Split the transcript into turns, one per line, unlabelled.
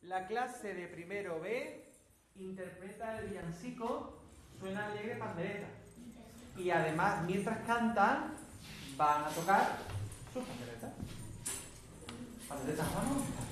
La clase de primero B interpreta el villancico Suena alegre pandereta. Y además, mientras cantan, van a tocar sus panderetas. Panderetas, vamos.